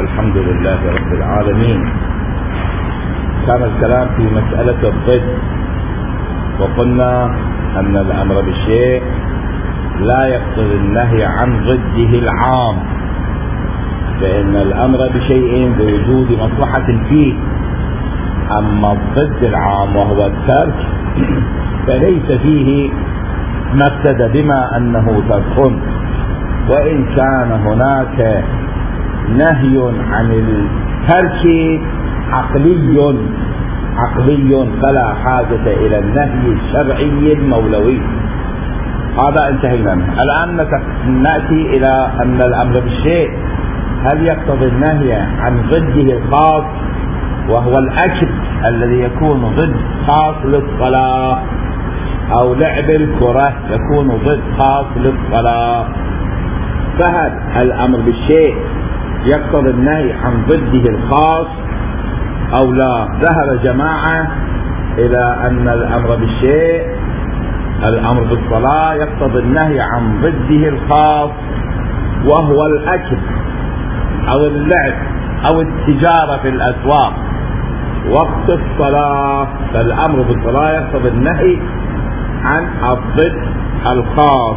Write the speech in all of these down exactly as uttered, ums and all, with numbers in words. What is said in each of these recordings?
الحمد لله رب العالمين. كان الكلام في مسألة الضد، وقلنا أن الأمر بالشيء لا يقتضي النهي عن ضده العام، فإن الأمر بشيء بوجود مصلحة فيه. أما الضد العام وهو الترك فليس فيه مفسدة بما أنه ترك، وإن كان هناك نهي عن الترك عقلي عقلي فلا حاجة إلى النهي الشرعي المولوي. هذا انتهينا منه. الآن نأتي إلى أن الأمر بالشيء هل يقتضي النهي عن ضده الخاص، وهو الأكل الذي يكون ضد خاص للصلاة، أو لعب الكرة يكون ضد خاص للصلاة. فهل الأمر بالشيء يقتضي النهي عن ضده الخاص أو لا؟ ذهب جماعة إلى أن الأمر بالشيء الأمر بالصلاة يقتضي النهي عن ضده الخاص، وهو الأكل أو اللعب أو التجارة في الأسواق وقت الصلاة. فالأمر بالصلاة يقتضي النهي عن الضد الخاص،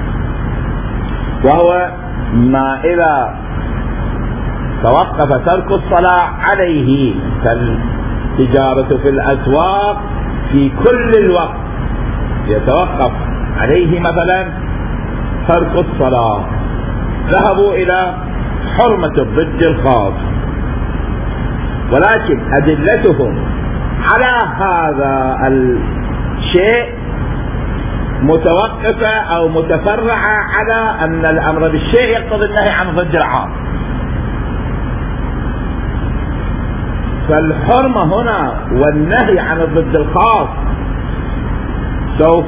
وهو ما إذا توقف ترك الصلاة عليه، كالتجارة في الأسواق في كل الوقت يتوقف عليه مثلا ترك الصلاة. ذهبوا إلى حرمة الضد الخاص، ولكن أدلتهم على هذا الشيء متوقفة أو متفرعة على أن الأمر بالشيء يقتضي النهي عن ضد العام. فالحرمة هنا والنهي عن الضد الخاص سوف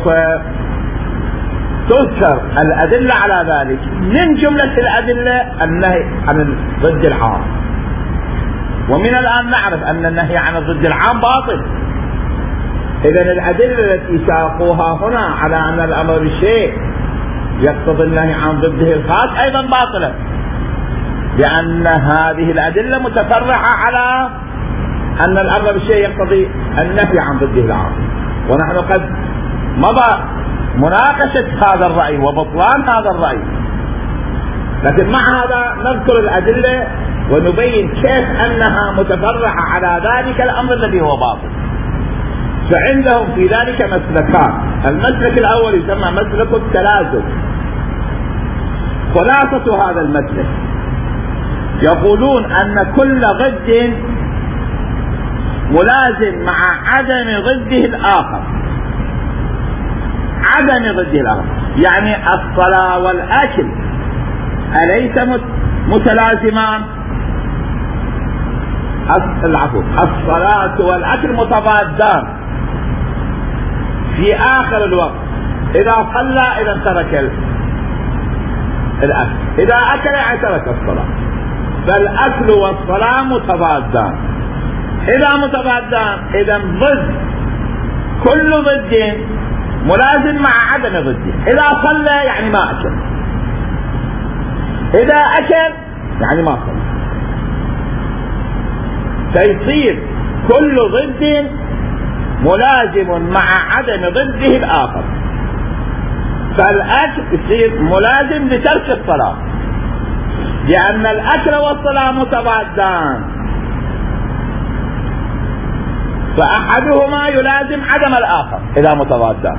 تذكر الأدلة على ذلك. من جملة الأدلة النهي عن الضد العام، ومن الآن نعرف أن النهي عن الضد العام باطل. إذن الأدلة التي ساقوها هنا على أن الأمر بالشيء يقتضي النهي عن ضده الخاص أيضا باطلة، لأن هذه الأدلة متفرعة على أن الأمر بالشيء يقتضي النهي عن ضده العام. ونحن قد مضى مناقشة هذا الرأي وبطلان هذا الرأي، لكن مع هذا نذكر الأدلة ونبين كيف أنها متفرعة على ذلك الأمر الذي هو باطل. فعندهم في ذلك مسلكان. المسلك الأول يسمى مسلك التلازم. خلاصة هذا المسلك يقولون أن كل ضد ملازم مع عدم ضده الآخر. عدم ضده الآخر يعني الصلاة والأكل أليس متلازمان؟ العفو، الصلاة والأكل متضادان في آخر الوقت. إذا صلى إذا ترك الأكل، إذا أكل يعني ترك الصلاة. فالأكل والصلاة متضادان. إذا متضادان إذا ضد، كل ضد ملازم مع عدم ضده. إذا صلى يعني ما أكل، إذا أكل يعني ما صلى. فيصير كل ضد ملازم مع عدم ضده الآخر. فالأكل يصير ملازم لترك الصلاة، لأن الأكل والصلاة متضادان، فأحدهما يلازم عدم الآخر إذا متضادان.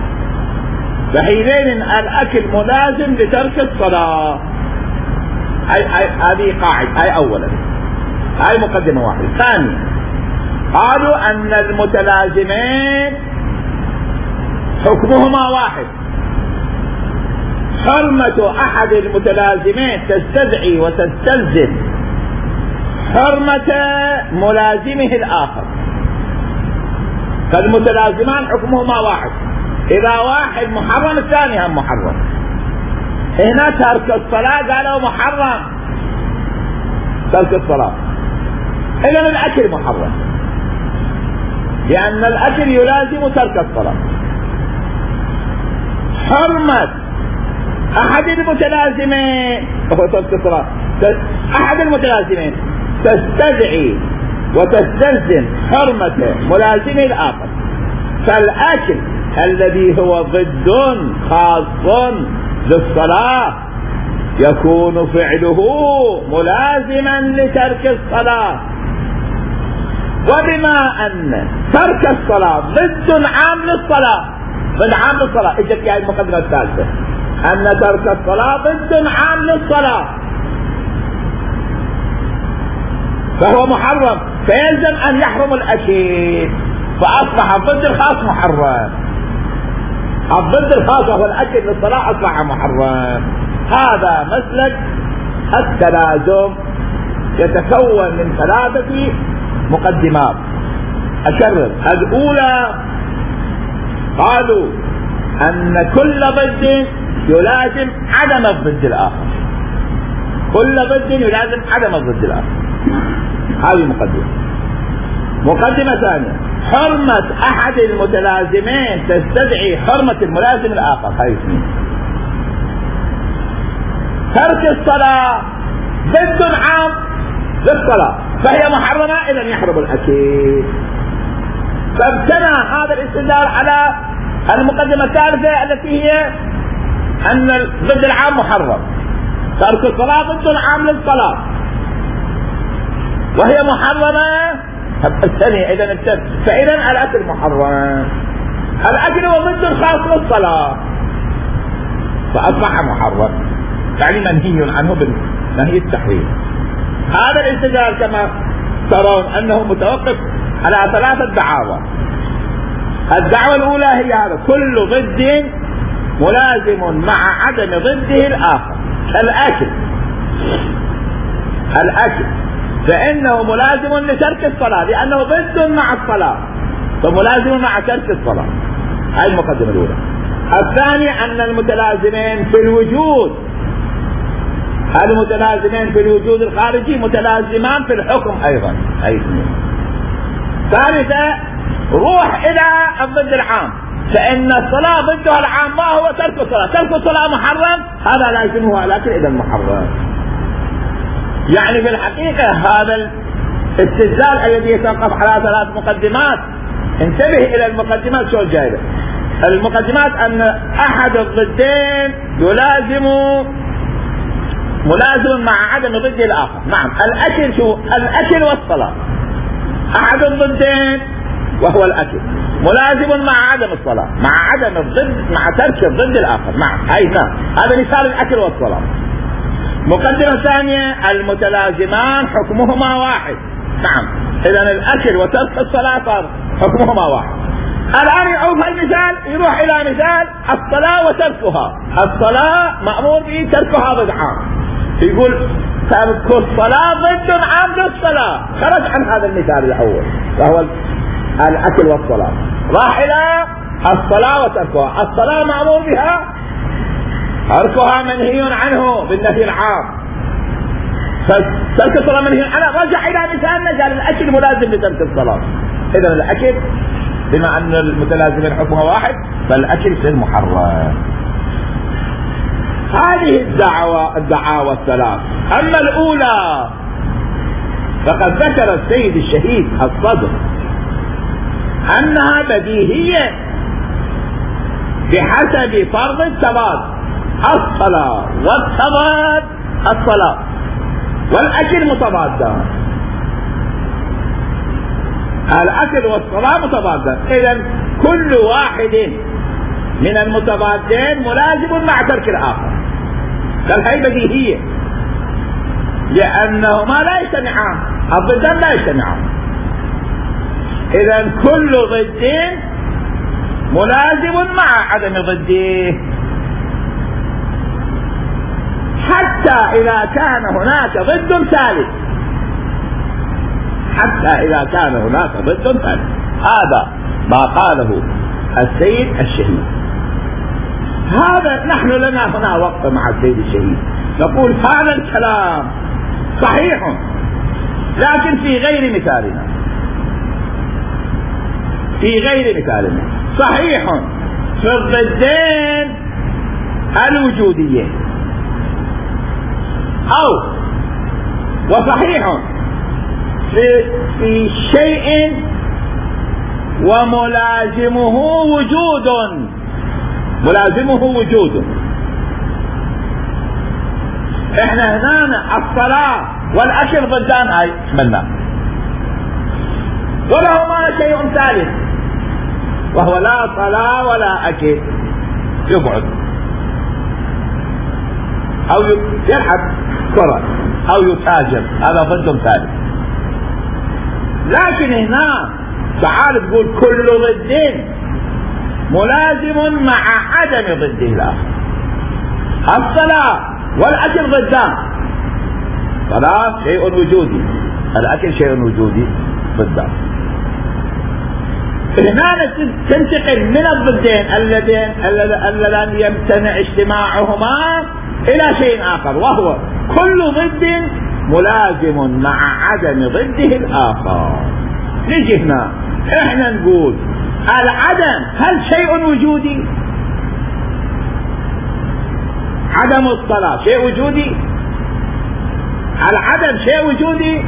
فحينئذ الأكل ملازم لترك الصلاة. أي هذه قاعدة. أي أولا هاي مقدمة واحدة. ثانيا قالوا أن المتلازمين حكمهما واحد. حرمة أحد المتلازمين تستدعي وتستلزم حرمة ملازمه الآخر. فالمتلازمان حكمهما واحد. إذا واحد محرم الثاني هم محرم. هنا ترك الصلاة قالوا محرم ترك الصلاة، إذن الأكل محرم، لأن الأكل يلازم ترك الصلاة. حرمة أحد المتلازمين هو ترك الصلاة أحد المتلازمين تستدعي وتستلزم حرمة ملازمه الآخر، فالأكل الذي هو ضد خاص للصلاة يكون فعله ملازما لترك الصلاة. وبما أن ترك الصلاة ضد عام للصلاة، ضد عام للصلاة، اجت يعني المقدمة الثالثة أن ترك الصلاة ضد عام للصلاة فهو محرم، فيلزم أن يحرم الأكل، فأصبح الضد الخاص محرم. الضد الخاص وهو الأكل للصلاة أصبح محرم. هذا مسلك التلازم يتكون من ثلاثة مقدمات. أكرر: الأولى قالوا أن كل ضد يلازم عدم الضد الآخر، كل ضد يلازم عدم الضد الآخر. هذه مقدمة. مقدمة ثانية: حرمة أحد المتلازمين تستدعي حرمة الملازم الآخر. هاي اثنين. ترك الصلاة ضد عام للصلاة فهي محرمة، إذا يحرم الأكل. فابتنى هذا الاستدلال على المقدمة الثالثة التي هي أن ضد العام محرم. ترك الصلاة ضد عام للصلاة وهي محرمة الثانية، إذا الثانية فإذا الأكل محرم. الأكل هو ضد خاص للصلاة فأصبح محرم، يعني منهي عنه بالنهي التحريم. هذا الاستدلال كما ترون أنه متوقف على ثلاثة دعاوى. الدعوة الأولى هي هذا: كل ضد ملازم مع عدم ضده الآخر. الأكل الأكل فإنه ملازم لترك الصلاة لأنه ضد مع الصلاة، فملازم مع ترك الصلاة. هذه المقدمة الأولى. الثانية أن المتلازمين في الوجود، المتلازمين في الوجود الخارجي متلازمان في الحكم أيضا. أي اثنين. ثالثة: روح إلى الضد العام، فإن الصلاة ضدها العام ما هو ترك الصلاة، ترك الصلاة محرم، هذا لازمه الأكل إذا محرم. يعني في الحقيقة هذا الاستدلال الذي يتوقف على ثلاث مقدمات، انتبه إلى المقدمات شو الجايبة. المقدمات أن أحد الضدين يلازم ملازم مع عدم ضد الآخر. نعم، الأكل شو؟ الأكل والصلاة أحد الضدين وهو الأكل ملازم مع عدم الصلاة، مع عدم الضد، مع ترك الضد الآخر. نعم، هاي نعم، هذا مثال الأكل والصلاة. مقدمة ثانية: المتلازمان حكمهما واحد. نعم، إذا الأكل وترك الصلاة صار حكمهما واحد. الآن يعود المثال يروح إلى مثال الصلاة وتركها. الصلاة مأمور به، تركها ضد عام. يقول ترك الصلاة ضد عام للصلاة، خرج عن هذا المثال الأول وهو الأكل والصلاة، راح إلى الصلاة وتركها. الصلاة مأمور بها، تركها منهي عنه بالنهي العام، فترك الصلاة منهي عنه. رجع إلى مثالنا قال الأكل ملازم لترك الصلاة. إذا الأكل بما أن المتلازمين حكمها واحد فالأكل في المحرم. هذه الدعوة الدعاوى الثلاث. أما الأولى فقد ذكر السيد الشهيد الصدر أنها بديهية بحسب فرض التضاد، الصلاة والتضاد الصلاة والأكل متضادان، الأكل والصلاة متضادان. إذن كل واحد من المتضادين ملازم مع ترك الآخر، فالهي بديهية لأنهما لا يجتمعان، الضدان لا يجتمعان. إذن كل ضد ملازم مع عدم ضده، حتى إذا كان هناك ضد ثالث، حتى إذا كان هناك ضد ثالث. هذا ما قاله السيد الشهيد. هذا نحن لنا هنا وقت مع السيد الشهيد نقول هذا الكلام صحيح لكن في غير مثالنا، في غير مثالنا. صحيح في الضدين الوجودية أو وصحيح في, في شيء وملازمه وجود، ملازمه وجود. احنا هنا الصلاة والأكل ضدان، هاي منا، ولهما شيء ثالث وهو لا صلاة ولا أكل، يقعد أو يلعب كرة أو يتاجر، هذا ضد ثالث. لكن هنا تعال تقول كل ضد ملازم مع عدم ضده الآخر. الصلاة والأكل ضدان، الصلاة شيء وجودي، الأكل شيء وجودي ضدان. هنا تنتقل من الضدين اللذين اللذان يمتنع اجتماعهما إلى شيء آخر، وهو كل ضد ملازم مع عدم ضده الآخر. نجي هنا احنا نقول العدم هل شيء وجودي؟ عدم الصلاة شيء وجودي؟ العدم شيء وجودي؟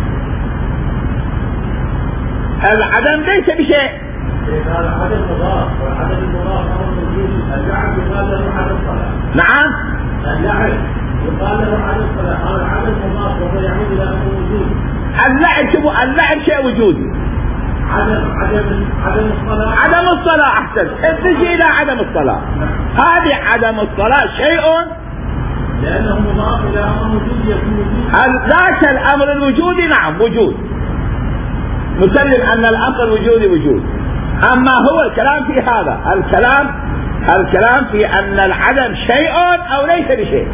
العدم ليس بشيء. العدم مضاف، والعدم المضاف امر وجودي. اللعب يقال له عدم الصلاة. نعم. اللعب يقال له عدم الصلاة، هذا العدم مضاف وهو يعود الى امر وجودي. اللعب شوفوا، اللعب شيء وجودي. عدم عدم عدم الصلاة. عدم الصلاة احسن، تجي الى عدم الصلاة. هذه عدم الصلاة شيء لانه مضاف الى امر وجودي يكون وجودي. ذاك الامر الوجودي نعم وجود، نسلم ان الامر الوجودي وجود. اما هو الكلام في هذا، الكلام الكلام في ان العدم شيء او ليس بشيء.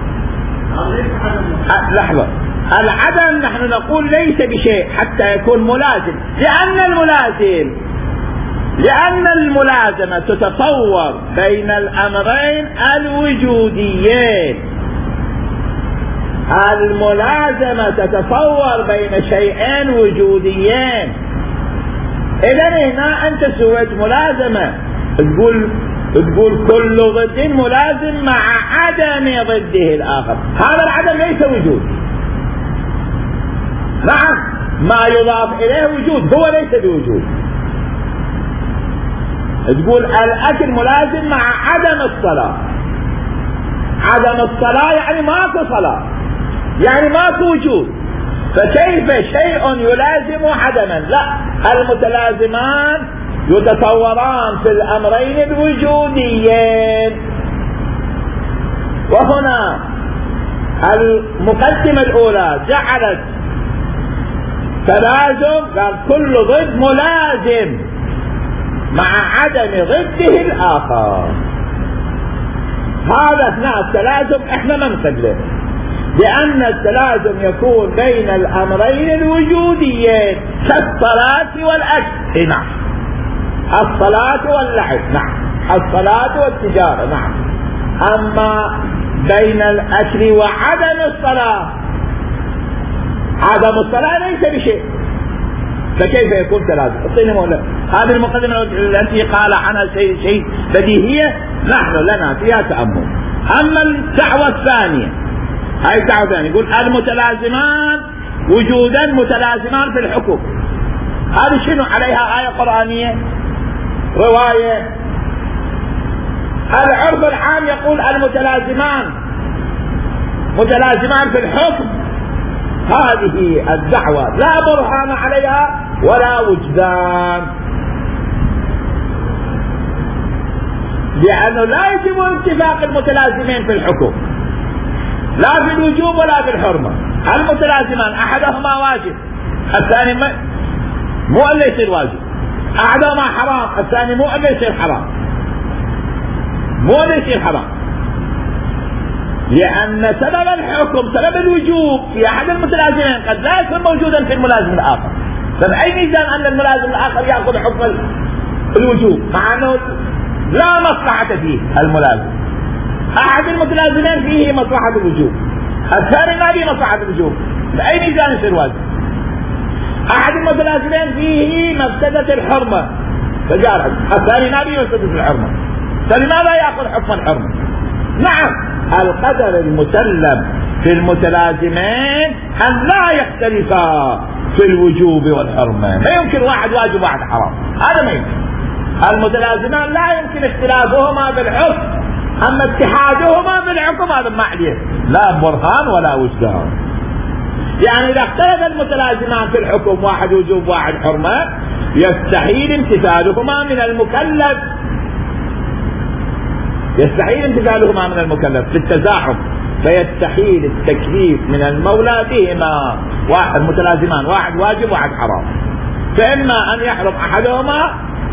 لحظة، العدم نحن نقول ليس بشيء حتى يكون ملازم، لأن الملازم لأن الملازمة تتصور بين الأمرين الوجوديين. الملازمة تتصور بين شيئين وجوديين. إذا هنا أنت سويت ملازمة، تقول تقول كل ضد ملازم مع عدم ضده الآخر. هذا العدم ليس وجود. نعم، ما يضاف إليه وجود، هو ليس بوجود. تقول الأكل ملازم مع عدم الصلاة. عدم الصلاة يعني ماكو صلاة، يعني ماكو وجود، فكيف شيء يلازم عدما؟ لا، المتلازمان يتصوران في الأمرين الوجوديين. وهنا المقدمة الأولى جعلت تلازم، قال كل ضد ملازم مع عدم ضده الآخر. هذا اثناء التلازم احنا ما نقبله، لأن التلازم يكون بين الأمرين الوجوديين كالصلاة والأكل. نعم، الصلاة واللعب، نعم، الصلاة والتجارة، نعم. أما بين الأكل وعدم الصلاة، عدم الصلاة ليس بشيء، فكيف يكون تلازم؟ اعطيني مولا هذه المقدمة التي قال عنها شيء شيء بديهية نحن لنا فيها تأمل. أما الدعوة الثانية، هاي الدعوة الثانية يقول المتلازمان وجودا متلازمان في الحكم. هذه شنو عليها؟ آية قرآنية، رواية. العرف العام يقول المتلازمان متلازمان في الحكم. هذه الدعوة لا برهان عليها ولا وجدان، لأنه لا يجب اتفاق المتلازمين في الحكم، لا في الوجوب ولا في الحرمة. المتلازمان أحدهما واجب، الثاني مو أن يصير واجب. أحدهما حرام، الثاني مو أن يصير حرام، مو أن يصير حرام، لأن سبب الحكم سبب الوجوب في أحد المتلازمين قد لا يكون موجودا في الملازم الآخر. فبأي ميزان أن الملازم الآخر يأخذ حكم الوجوب مع أنه لا مصلحة فيه؟ الملازم أحد المتلازمين فيه مصلحة الوجوب، الثاني ما فيه مصلحة الوجوب، بأي ميزان يصير واجب؟ أحد المتلازمين فيه مفسدة الحرمة فجارة، الثاني ما فيه مفسدة الحرمة، فلماذا يأخذ حكم الحرمة؟ نعم، القدر المسلم في المتلازمين أن لا يختلفا في الوجوب والحرمة. ما يمكن واحد واجب واحد حرام، هذا ما يمكن. المتلازمان لا يمكن اختلافهما بالحكم، أما اتحادهما بالحكم هذا ما عليه لا برهان ولا وجدان. يعني إذا اختلف المتلازمان في الحكم، واحد وجوب واحد حرمة، يستحيل امتثالهما من المكلف، يستحيل امتثالهما من المكلف في التزاحم، فيستحيل التكليف من المولى بهما. واحد متلازمان، واحد واجب واحد حرام، فإما أن يحرم أحدهما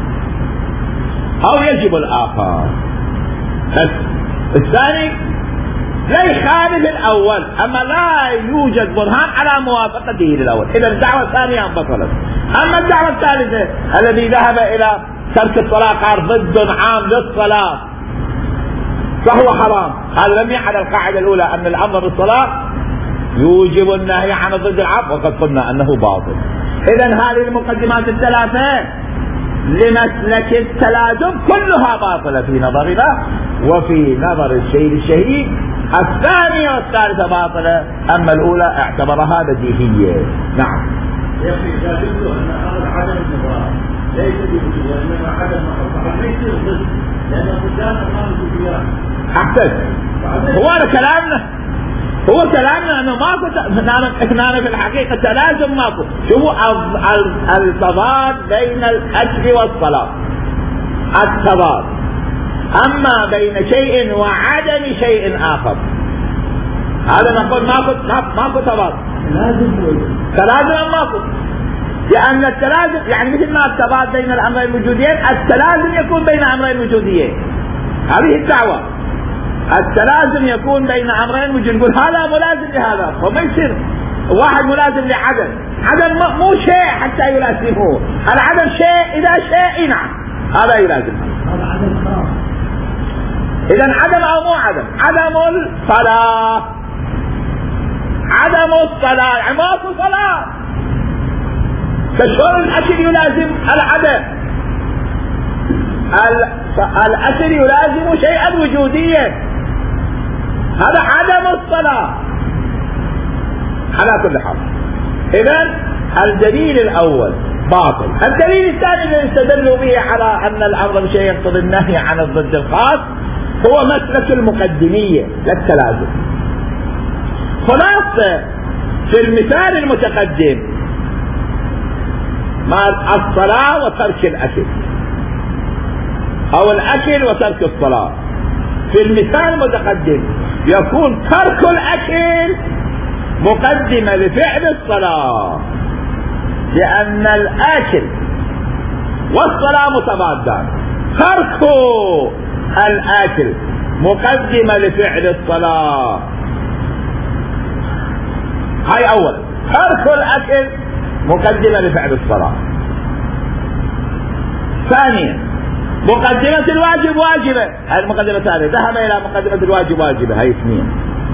أو يجب الآخر. الثاني لا يخالف الأول، أما لا يوجد برهان على موافقته للأول، إذا الدعوة الثانية انبطلت. أما الدعوة الثالثة الذي ذهب إلى ترك الصلاة قال ضد عام للصلاة فهو حرام، هذا لم يحل القاعدة الأولى أن الأمر بالصلاة يوجب النهي عن ضد العام، وقد قلنا أنه باطل. إذا هذه المقدمات الثلاثة لمسلك التلازم كلها باطلة في نظرنا، وفي نظر الشيخ الشهيد الثانية والثالثة باطلة، أما الأولى اعتبرها بديهية. نعم. يا أخي إذا قلت أن هذا عدم النظام ليس بوجود وإنما عدم محل، ليس ضد، لأن قدام أمام الوجود. أحسن. هو هذا كلامنا، هو كلامنا أنه ماكو إحنا في الحقيقة تلازم ماكو. شوفوا التضاد بين الأكل والصلاة، التضاد. أما بين شيء وعدم شيء آخر هذا نقول ماكو ماكو تضاد، تلازم ماكو. لأن التلازم يعني مثل ما التضاد بين الأمرين الوجوديين، التلازم يكون بين أمرين وجوديين. هذه الدعوة، التلازم يكون بين أمرين وجوديين. نقول هذا ملازم لهذا، وما يصير واحد ملازم لعدم. عدم مو شيء حتى يلازمه، العدم شيء إذا شيء نعم هذا يلازم. هذا عدم خلاص. إذا عدم أو مو عدم، عدم الصلاة، عدم الصلاة يعني ماكو صلاة، فشلون الأكل يلازم العدم؟ الأكل يلازم شيئا وجوديا، هذا عدم الصلاة على كل حال. إذن الدليل الأول باطل. الدليل الثاني الذي استدلوا به على أن الأمر بشيء يقتضي النهي عن الضد الخاص هو مسلك المقدمية للتلازم. خلاصة في المثال المتقدم مع الصلاة وترك الأكل، أو الأكل وترك الصلاة، في المثال المتقدم يكون ترك الأكل مقدمة لفعل الصلاة، لأن الأكل والصلاة متضادان. ترك الأكل مقدمة لفعل الصلاة، هاي أولا. ترك الأكل مقدمة لفعل الصلاة. ثانيا مقدمة الواجب واجبة، هاي المقدمة الثانية. ذهب إلى مقدمة الواجب واجبة، هاي اثنين.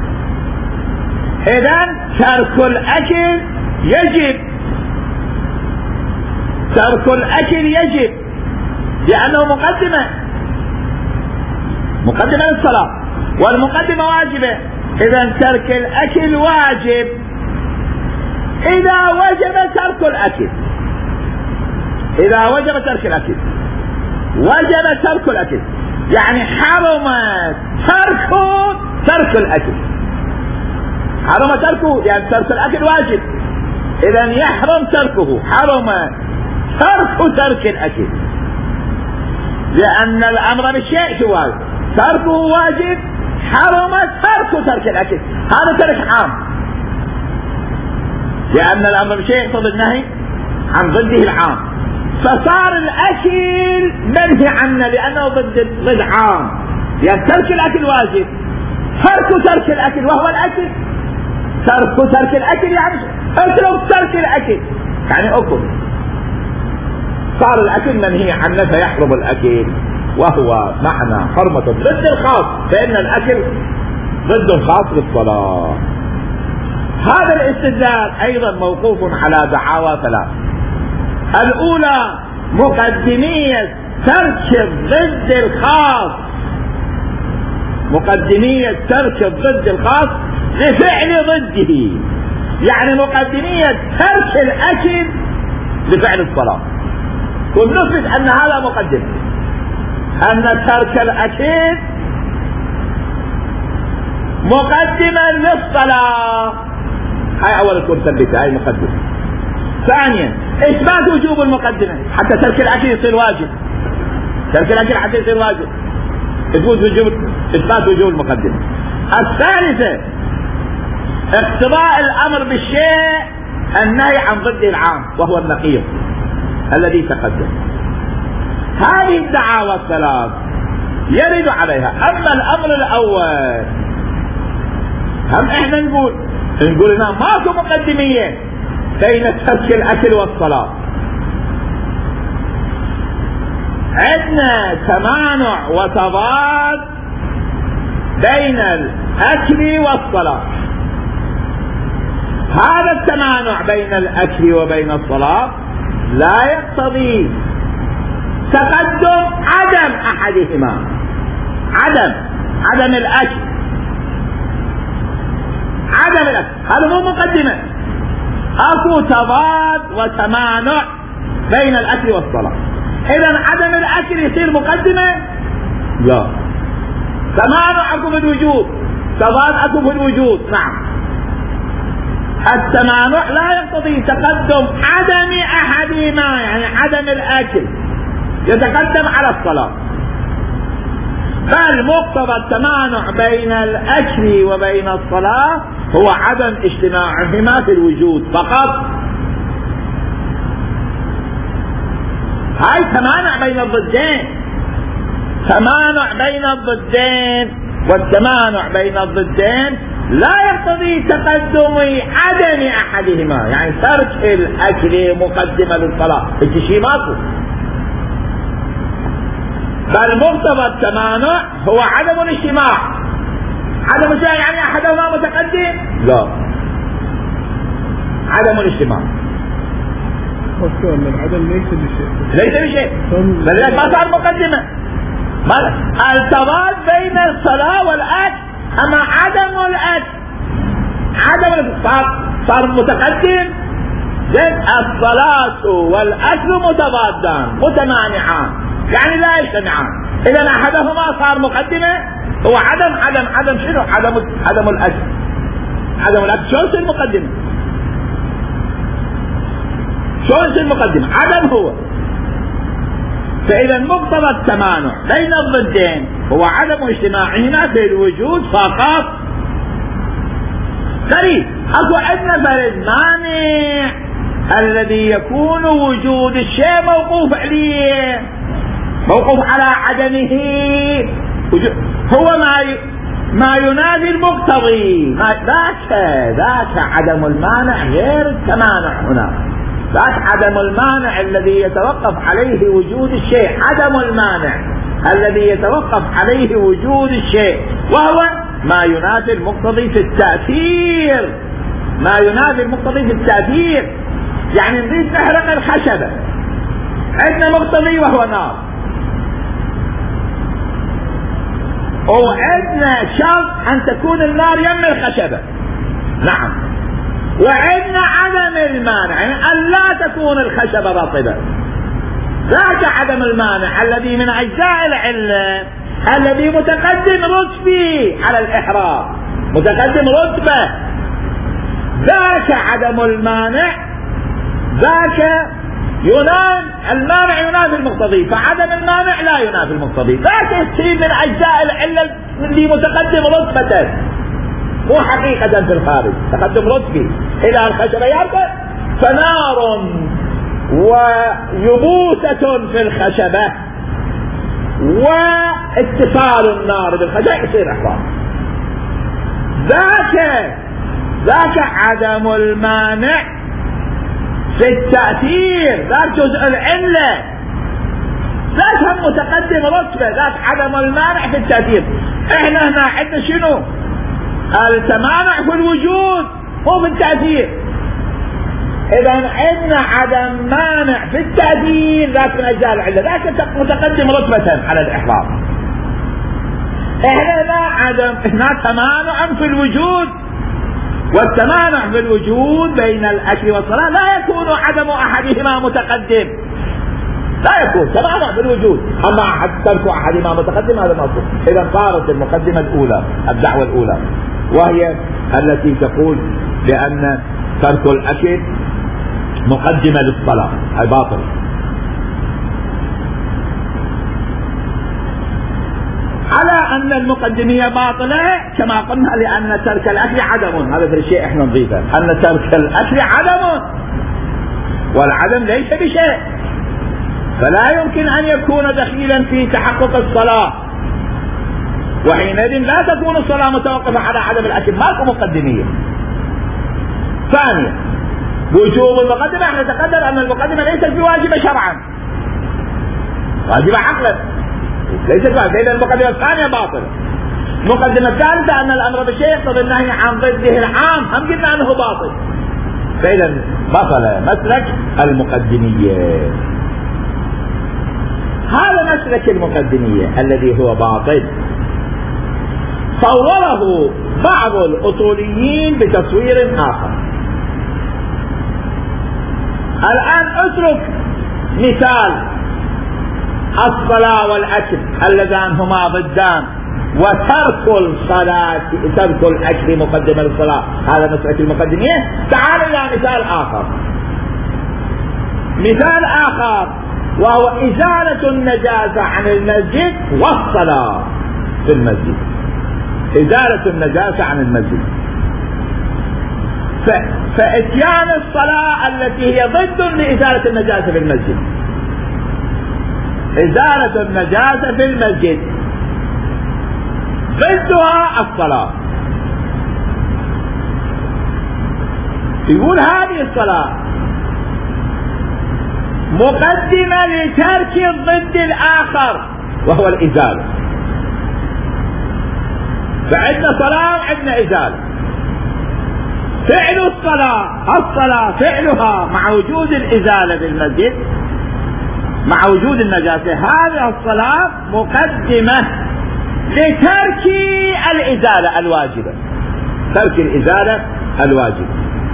إذن ترك الأكل يجب، ترك الأكل يجب لأنه مقدمة مقدمة للصلاة، والمقدمة واجبة. إذن ترك الأكل واجب إذا وجب ترك الأكل، إذا وجب ترك الأكل وجب ترك الأكل، يعني حرم ترك ترك الأكل، حرم تركه يعني ترك الأكل واجب، إذن يحرم تركه، حرم ترك ترك الأكل، لأن الأمر بالشيء شو واجب، تركه واجب، حرم ترك ترك الأكل، هذا ترك عام، لأن الأمر بالشيء يقتضي النهي عن ضده العام، فصار الأكل منهي عنه لأنه ضد ضد عام، يعني ترك الأكل واجب، ترك ترك الأكل وهو الأكل، ترك ترك الأكل يعني اترك ترك الأكل يعني أكل، صار الأكل منهي عنه فيحرم الأكل، وهو معنى حرمة ضد الخاص، فإن الأكل ضد الخاص بالصلاة. هذا الاستدلال أيضا موقوف على دعاوى ثلاث. الأولى مقدمية ترك الضد الخاص، مقدمية ترك الضد الخاص لفعل ضده، يعني مقدمية ترك الأكل لفعل الصلاة، ونثبت أن هذا مقدم، أن ترك الأكل مقدما للصلاة. هاي أول تكون ثبتها، هاي مقدمة. ثانيا إثبات وجوب المقدمة، حتى ترك الأكل يصير واجب، ترك الأكل حتى يصير واجب، إثبات وجوب المقدمة. الثالثة اقتضاء الأمر بالشيء النهي عن ضده العام وهو النقيض الذي تقدم. هذه الدعاوى الثلاث يرد عليها. أما الأمر الأول هم إحنا نقول نقول لنا ماكو مقدمية بين ترك الأكل والصلاة، عندنا تمانع وتضاد بين الأكل والصلاة. هذا التمانع بين الأكل وبين الصلاة لا يقتضي تقدم عدم أحدهما، عدم عدم الأكل عدم الأكل هذا مو مقدمة. أكو تضاد وتمانع بين الأكل والصلاة، إذن عدم الأكل يصير مقدمة؟ لا. تمانع أكو في الوجود، تضاد أكو في الوجود، نعم. التمانع لا يقتضي تقدم عدم أحدهما، يعني عدم الأكل يتقدم على الصلاة، بل مقتضى التمانع بين الأكل وبين الصلاة هو عدم اجتماعهما في الوجود فقط. هاي تمانع بين الضدين، تمانع بين الضدين، والتمانع بين الضدين لا يقتضي تقدم عدم أحدهما، يعني ترك الأكل مقدمة للصلاة، الشيء ماكو. بل مقتضى التمانع هو عدم الاجتماع. عدم الاجتماع يعني أحدهما متقدم؟ لا، عدم الاجتماع. العدم ليس بشيء، ليس بشيء، فلذلك ما صار مقدمة. التضاد بين الصلاة والأكل، أما عدم الأكل عدم صار صار متقدم. زين الصلاة والأكل متضادان متمانعان، يعني لا يجتمعان، إذا أحدهما صار مقدمة هو عدم عدم عدم شنو؟ عدم عدم الأكل. عدم الأكل شلون يصير مقدمة؟ شلون يصير مقدمة؟ عدم هو. فإذا مقتضى التمانع بين الضدين هو عدم اجتماعهما في الوجود فقط. قريب أكو عندنا فرد مانع الذي يكون وجود الشيء موقوف عليه، موقوف على عدمه، هو ما ما ينافي المقتضي. ذاك ذاك عدم المانع غير التمانع هنا. ذاك عدم المانع الذي يتوقف عليه وجود الشيء، عدم المانع الذي يتوقف عليه وجود الشيء، وهو ما ينافي المقتضي في التأثير، ما ينافي المقتضي في التأثير. يعني نريد نحرق الخشبة، عندنا مقتضي وهو نار، وعندنا شرط أن تكون النار يم الخشبة، نعم، وعندنا عدم المانع يعني أن لا تكون الخشبة رطبة. ذاك عدم المانع الذي من أجزاء العلة الذي متقدم رتبي على الإحراق، متقدم رتبة. ذاك عدم المانع، ذاك ينام المانع ينافي المقتضي، فعدم المانع لا ينافي المقتضي. ذاك يصير من أجزاء العلة اللي متقدم رتبة، مو حقيقة في الخارج، تقدم رتبي. إذا الخشبة يرتب فنار ويبوسة في الخشبة واتصال النار بالخشبة يصير إحراق. ذاك ذاك عدم المانع في التأثير، ذاك جزء العلة، ذاك هم متقدم رتبة، ذاك عدم المانع في التأثير. احنا هنا عندنا شنو؟ التمانع في الوجود مو في التأثير. إذا عندنا عدم مانع في التأثير، ذاك من أجزاء العلة، ذاك متقدم رتبة على الإحراق. إحنا هنا عدم، هنا تمانع في الوجود، والتمانع في الوجود بين الأكل والصلاة لا يكون عدم أحدهما متقدم، لا يكون تمانع في الوجود، أما ترك أحدهما متقدم هذا مطلوب. إذا صارت المقدمة الأولى الدعوة الأولى وهي التي تقول بأن ترك الأكل مقدمة للصلاة، هي باطل. على أن المقدمية باطلة كما قلنا لأن ترك الأكل عدم، هذا الشيء احنا نضيفه، أن ترك الأكل عدم والعدم ليس بشيء، فلا يمكن أن يكون دخيلا في تحقق الصلاة، وحينئذ لا تكون الصلاة متوقفة على عدم الأكل، ماكو مقدمية. ثانيا وجوب المقدمة، احنا نتقدر أن المقدمة ليست بواجبة شرعا، واجبة عقلا، ليست واجبة، إذا المقدمة الثانية باطلة. المقدمة الثالثة أن الأمر بالشيء يقتضي النهي عن ضده العام، هم قلنا أنه باطل، فإذا بطل مسلك المقدمية. هذا مسلك المقدمية الذي هو باطل صوره بعض الأصوليين بتصوير آخر. الآن اترك مثال الصلاة والأكل اللذان هما ضدان، وترك الصلاة ترك الأكل مقدمة للصلاة، هذا مسلك المقدمية. تعال إلى مثال آخر، مثال آخر وهو إزالة النجاسة عن المسجد والصلاة في المسجد، إزالة النجاسة عن المسجد. فإتيان الصلاة التي هي ضد لإزالة النجاسة في المسجد، إزالة النجاسة في المسجد ضدها الصلاة. يقول هذه الصلاة مقدمة لترك الضد الآخر وهو الإزالة، فعندنا صلاة وعندنا إزالة. فعل الصلاة الصلاة فعلها مع وجود الإزالة في المسجد مع وجود النجاسة، هذه الصلاة مقدمة لترك الإزالة الواجبة، ترك الإزالة الواجبة.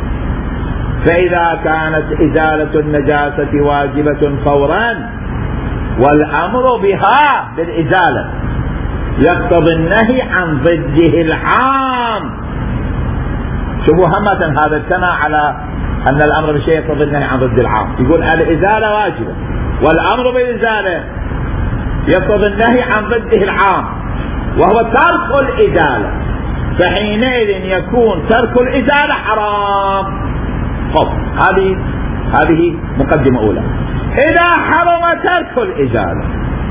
فإذا كانت إزالة النجاسة واجبة فورا والأمر بها بالإزالة يقتضي النهي عن ضده العام. شوفوا همة هذا اجتمع على أن الأمر بالشيء يقتضي النهي عن ضد العام، يقول الإزالة واجبة والأمر بالإزالة يقتضي النهي عن ضده العام وهو ترك الإزالة، فحينئذ يكون ترك الإزالة حرام. طب هذه هذه مقدمة أولى. إذا حرم ترك الإزالة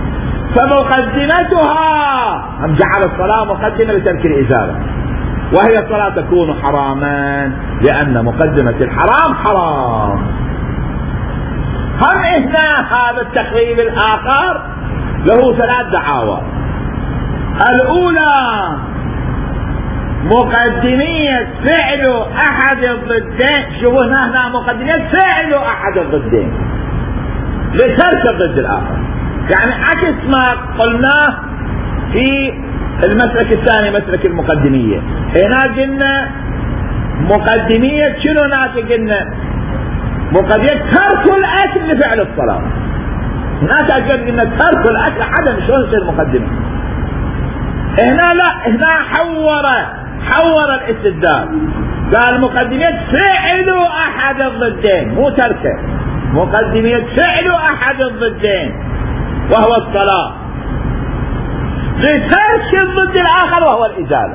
فمقدمتها هم جعل الصلاة مقدمة لترك الإزالة، وهي الصلاة تكون حراما لأن مقدمة الحرام حرام. هم إثناء هذا التقريب الآخر له ثلاث دعاوى. الأولى مقدمية فعل أحد الضدين، شوفوا هنا مقدمية فعل أحد الضدين لترك الضد الآخر، يعني عكس ما قلناه في المسلك الثاني مسلك المقدمية. هنا قلنا مقدمية شنو هناك؟ قلنا مقدمية ترك الأكل لفعل الصلاة، هناك قلنا ترك الأكل عدم، شلون يصير مقدمة؟ هنا لا، هنا حور حور الاستدلال، قال مقدمية فعل أحد الضدين مو تركه، مقدمية فعل أحد الضدين وهو الصلاة لترك الضد الآخر وهو الإزالة.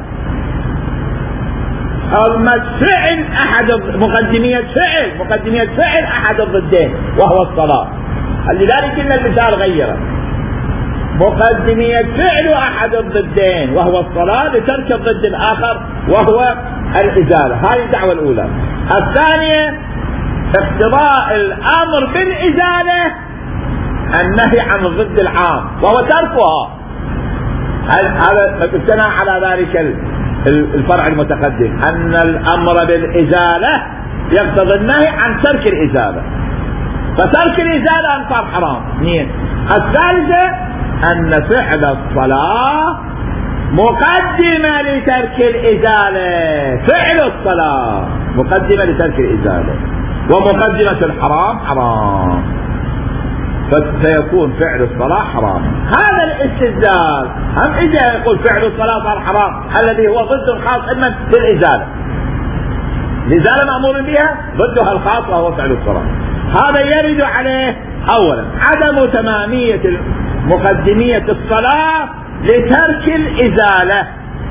أما فعل أحد مقدمية فعل مقدمية فعل أحد الضدين وهو الصلاة، لذلك إن المثال غيره، مقدمية فعل أحد الضدين وهو الصلاة لترك الضد الآخر وهو الإزالة. هذه الدعوة الأولى. الثانية اقتضاء الأمر بالإزالة النهي عن الضد العام وهو تركها، هذا اجتمع على ذلك الفرع المتقدم أن الأمر بالإزالة يقتضي النهي عن ترك الإزالة، فترك الإزالة أن صار حرام. اثنين الثالثة أن فعل الصلاة مقدمة لترك الإزالة فعل الصلاة، مقدمة لترك الإزالة، ومقدمة الحرام حرام، فسيكون فعل الصلاة حرام. هذا الاستدلال هم إذا يقول فعل الصلاة صار حرام الذي هو ضد خاص إما للإزالة، الإزالة مأمور بها ضدها الخاص وهو فعل الصلاة. هذا يرد عليه أولا عدم تمامية مقدمية الصلاة لترك الإزالة.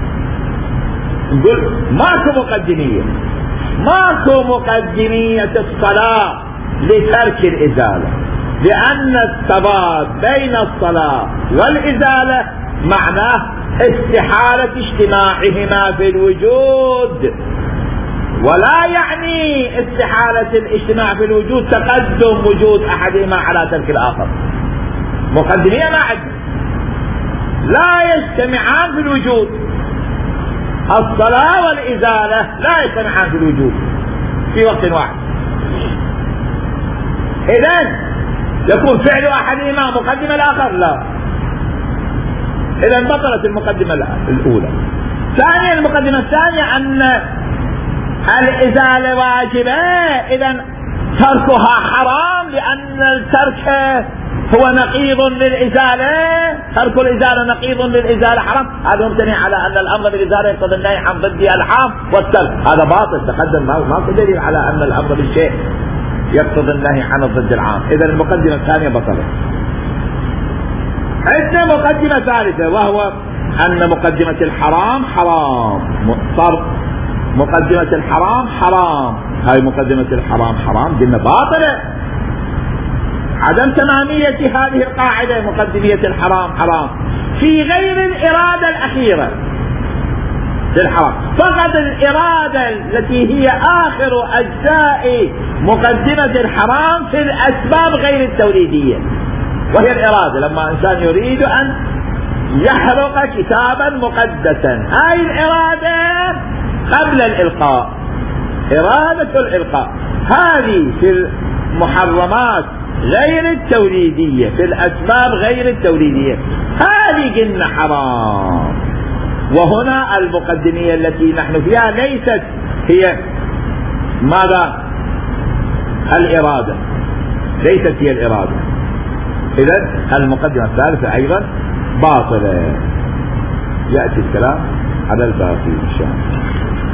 نقول ماكو مقدمية، ماكو مقدمية الصلاة لترك الإزالة، لأن التضاد بين الصلاة والإزالة معناه استحالة اجتماعهما في الوجود، ولا يعني استحالة الاجتماع في الوجود تقدم وجود أحدهما على ترك الآخر. مقدمية ما عندنا، لا يجتمعان في الوجود، الصلاة والإزالة لا يجتمعان في الوجود في وقت واحد. إذن يكون فعل أحدهما مقدمة الآخر؟ لا. إذن بطلت المقدمة الأولى. ثانيا المقدمة الثانية أن الإزالة واجبة، إذن تركها حرام لأن الترك هو نقيض للإزالة، ترك الإزالة نقيض للإزالة حرام. هذا ممتنع على أن الأمر بالإزالة يقتضي النهي عن ضد الحرام والترك، هذا باطل تقدم، ما في دليل على أن الأمر بالشيء يقتضي النهي عن الضد العام. إذن المقدمة الثانية بطلت. عندنا مقدمة ثالثة وهو أن مقدمة الحرام حرام، صار مقدمة الحرام حرام، هاي مقدمة الحرام حرام قلنا باطلة، عدم تمامية هذه القاعدة مقدمية الحرام حرام في غير الإرادة الأخيرة للحرام، فقط الإرادة التي هي آخر أجزاء مقدمة الحرام في الأسباب غير التوليدية، وهي الإرادة لما إنسان يريد أن يحرق كتابا مقدسا، هاي الإرادة قبل الإلقاء، إرادة الإلقاء، هذه في المحرمات غير التوليدية، في الأسباب غير التوليدية، هذه قلنا حرام. وهنا المقدمية التي نحن فيها ليست هي ماذا؟ الإرادة، ليست هي الإرادة. إذن المقدمة الثالثة أيضا باطلة. يأتي الكلام على الباقي إن شاء الله.